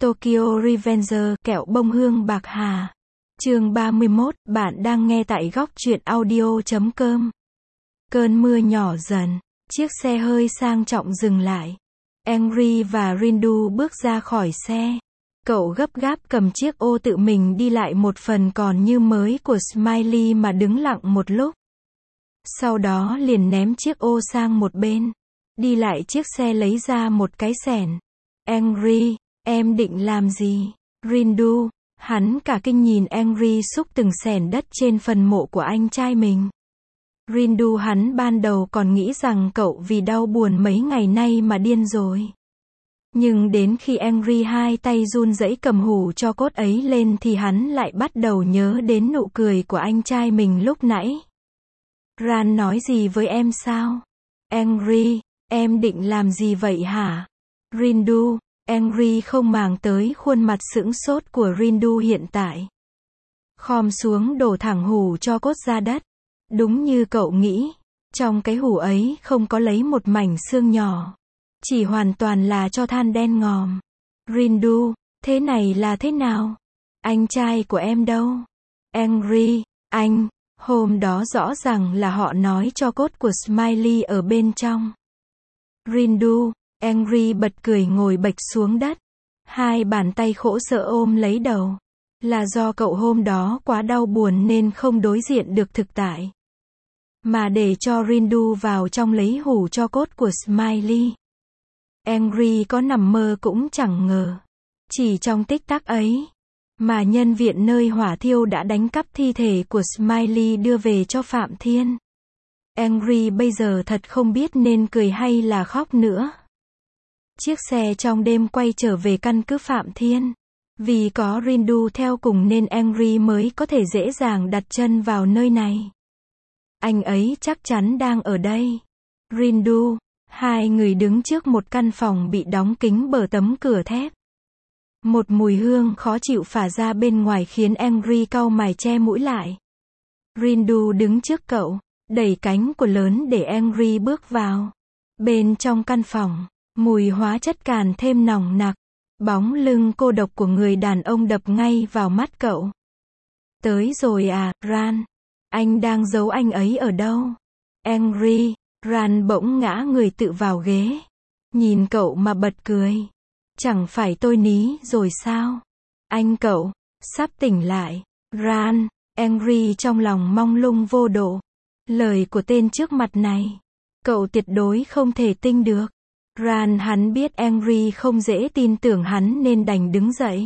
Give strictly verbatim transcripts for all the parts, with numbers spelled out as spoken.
Tokyo Revenger, kẹo bông hương bạc hà. Chương ba mươi mốt, bạn đang nghe tại góc truyện audio chấm com. Cơn mưa nhỏ dần, chiếc xe hơi sang trọng dừng lại. Henry và Rindu bước ra khỏi xe. Cậu gấp gáp cầm chiếc ô tự mình đi lại một phần còn như mới của Smiley mà đứng lặng một lúc. Sau đó liền ném chiếc ô sang một bên. Đi lại chiếc xe lấy ra một cái xẻng. Henry, em định làm gì? Rindu, hắn cả kinh nhìn Henry xúc từng xẻng đất trên phần mộ của anh trai mình. Rindu hắn ban đầu còn nghĩ rằng cậu vì đau buồn mấy ngày nay mà điên rồi. Nhưng đến khi Henry hai tay run rẩy cầm hũ cho cốt ấy lên thì hắn lại bắt đầu nhớ đến nụ cười của anh trai mình lúc nãy. Ran nói gì với em sao? Henry, em định làm gì vậy hả? Rindu, Henry không màng tới khuôn mặt sững sốt của Rindu hiện tại. Khom xuống đổ thẳng hũ cho cốt ra đất. Đúng như cậu nghĩ, trong cái hũ ấy không có lấy một mảnh xương nhỏ. Chỉ hoàn toàn là cho than đen ngòm. Rindu, thế này là thế nào? Anh trai của em đâu? Henry, anh, hôm đó rõ ràng là họ nói cho cốt của Smiley ở bên trong. Rindu, Henry bật cười ngồi bệch xuống đất. Hai bàn tay khổ sở ôm lấy đầu. Là do cậu hôm đó quá đau buồn nên không đối diện được thực tại. Mà để cho Rindu vào trong lấy hũ cho cốt của Smiley. Henry có nằm mơ cũng chẳng ngờ. Chỉ trong tích tắc ấy, mà nhân viện nơi hỏa thiêu đã đánh cắp thi thể của Smiley đưa về cho Phạm Thiên. Henry bây giờ thật không biết nên cười hay là khóc nữa. Chiếc xe trong đêm quay trở về căn cứ Phạm Thiên. Vì có Rindu theo cùng nên Henry mới có thể dễ dàng đặt chân vào nơi này. Anh ấy chắc chắn đang ở đây. Rindu, hai người đứng trước một căn phòng bị đóng kín bởi tấm cửa thép. Một mùi hương khó chịu phả ra bên ngoài khiến Henry cau mày che mũi lại. Rindu đứng trước cậu, đẩy cánh cửa lớn để Henry bước vào. Bên trong căn phòng, mùi hóa chất càng thêm nồng nặc. Bóng lưng cô độc của người đàn ông đập ngay vào mắt cậu. Tới rồi à, Ran. Anh đang giấu anh ấy ở đâu? Henry, Ran bỗng ngã người tự vào ghế. Nhìn cậu mà bật cười. Chẳng phải tôi ní rồi sao? Anh cậu, sắp tỉnh lại. Ran, Henry trong lòng mong lung vô độ. Lời của tên trước mặt này, cậu tuyệt đối không thể tin được. Ran hắn biết Henry không dễ tin tưởng hắn nên đành đứng dậy.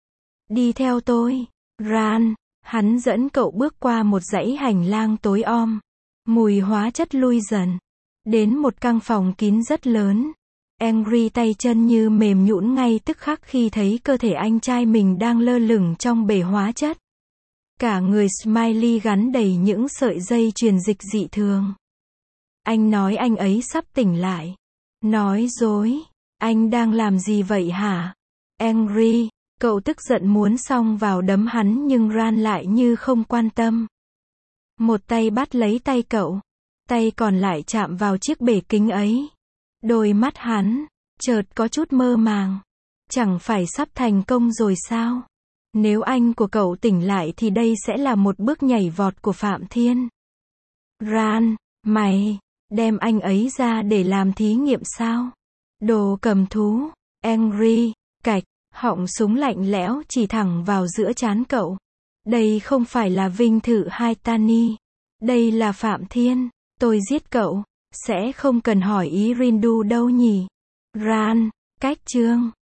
Đi theo tôi. Ran, hắn dẫn cậu bước qua một dãy hành lang tối om. Mùi hóa chất lui dần. Đến một căn phòng kín rất lớn. Henry tay chân như mềm nhũn ngay tức khắc khi thấy cơ thể anh trai mình đang lơ lửng trong bể hóa chất. Cả người Smiley gắn đầy những sợi dây truyền dịch dị thường. Anh nói anh ấy sắp tỉnh lại. Nói dối, anh đang làm gì vậy hả? Henry, cậu tức giận muốn xông vào đấm hắn nhưng Ran lại như không quan tâm. Một tay bắt lấy tay cậu, tay còn lại chạm vào chiếc bể kính ấy. Đôi mắt hắn, chợt có chút mơ màng. Chẳng phải sắp thành công rồi sao? Nếu anh của cậu tỉnh lại thì đây sẽ là một bước nhảy vọt của Phạm Thiên. Ran, mày... đem anh ấy ra để làm thí nghiệm sao? Đồ cầm thú. Henry, cạch, họng súng lạnh lẽo chỉ thẳng vào giữa trán cậu. Đây không phải là Vinh Thự hay Tani. Đây là Phạm Thiên. Tôi giết cậu. Sẽ không cần hỏi ý Rindu đâu nhỉ? Ran, cách chương.